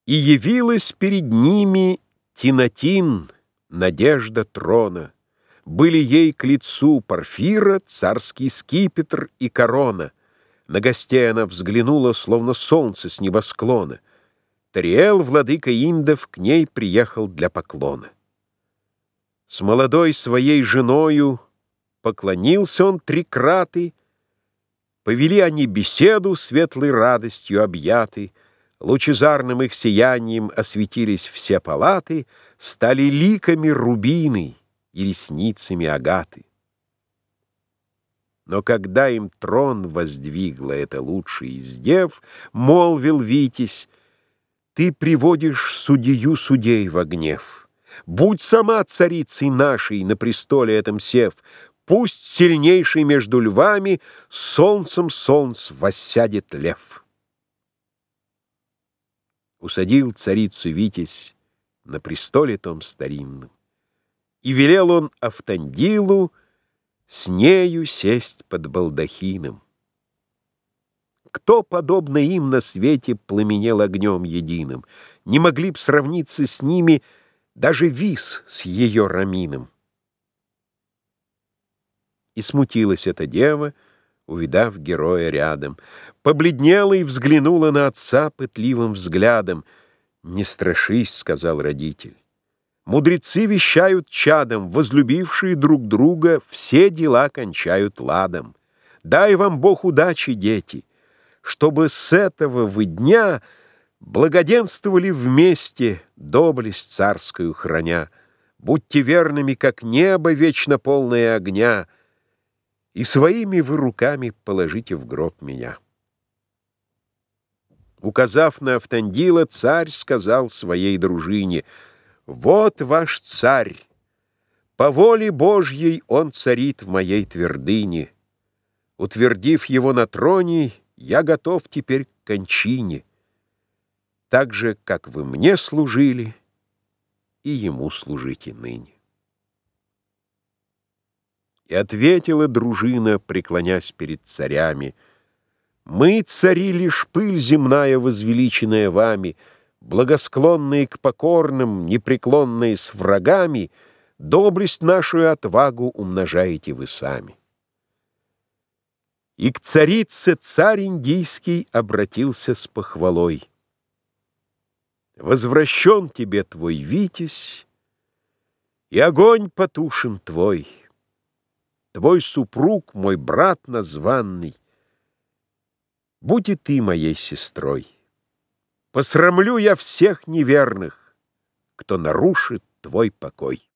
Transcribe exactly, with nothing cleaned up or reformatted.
И явилась перед ними Тинатин, надежда трона. Были ей к лицу Порфира царский скипетр и корона. На гостей она взглянула, словно солнце с небосклона. Тариэл, владыка индов, к ней приехал для поклона. С молодой своей женою поклонился он трикраты. Повели они беседу, светлой радостью объяты. Лучезарным их сиянием осветились все палаты, стали ликами рубины и ресницами агаты. Но когда им трон воздвигла эта лучшая из дев, молвил Витязь: «Ты приводишь судью судей во гнев. Будь сама царицей нашей, на престоле этом сев, пусть сильнейший между львами солнцем солнц воссядет лев». Усадил царицу Витязь на престоле том старинном, и велел он Автандилу с нею сесть под балдахином. Кто, подобно им, на свете пламенел огнем единым? Не могли б сравниться с ними даже Вис с ее Рамином. И смутилась эта дева, увидав героя рядом. Побледнела и взглянула на отца пытливым взглядом. «Не страшись», — сказал родитель. «Мудрецы вещают чадом, возлюбившие друг друга все дела кончают ладом. Дай вам Бог удачи, дети, чтобы с этого вы дня благоденствовали вместе, доблесть царскую храня. Будьте верными, как небо, вечно полное огня, и своими вы руками положите в гроб меня». Указав на Автандила, царь сказал своей дружине: «Вот ваш царь, по воле Божьей он царит в моей твердыне. Утвердив его на троне, я готов теперь к кончине. Так же, как вы мне служили, и ему служите ныне». И ответила дружина, преклонясь перед царями: «Мы, цари, лишь пыль земная, возвеличенная вами, благосклонные к покорным, непреклонные с врагами, доблесть нашу и отвагу умножаете вы сами». И к царице царь индийский обратился с похвалой: «Возвращен тебе твой Витязь, и огонь потушен твой. Твой супруг, мой брат названный, будь и ты моей сестрой. Посрамлю я всех неверных, кто нарушит твой покой».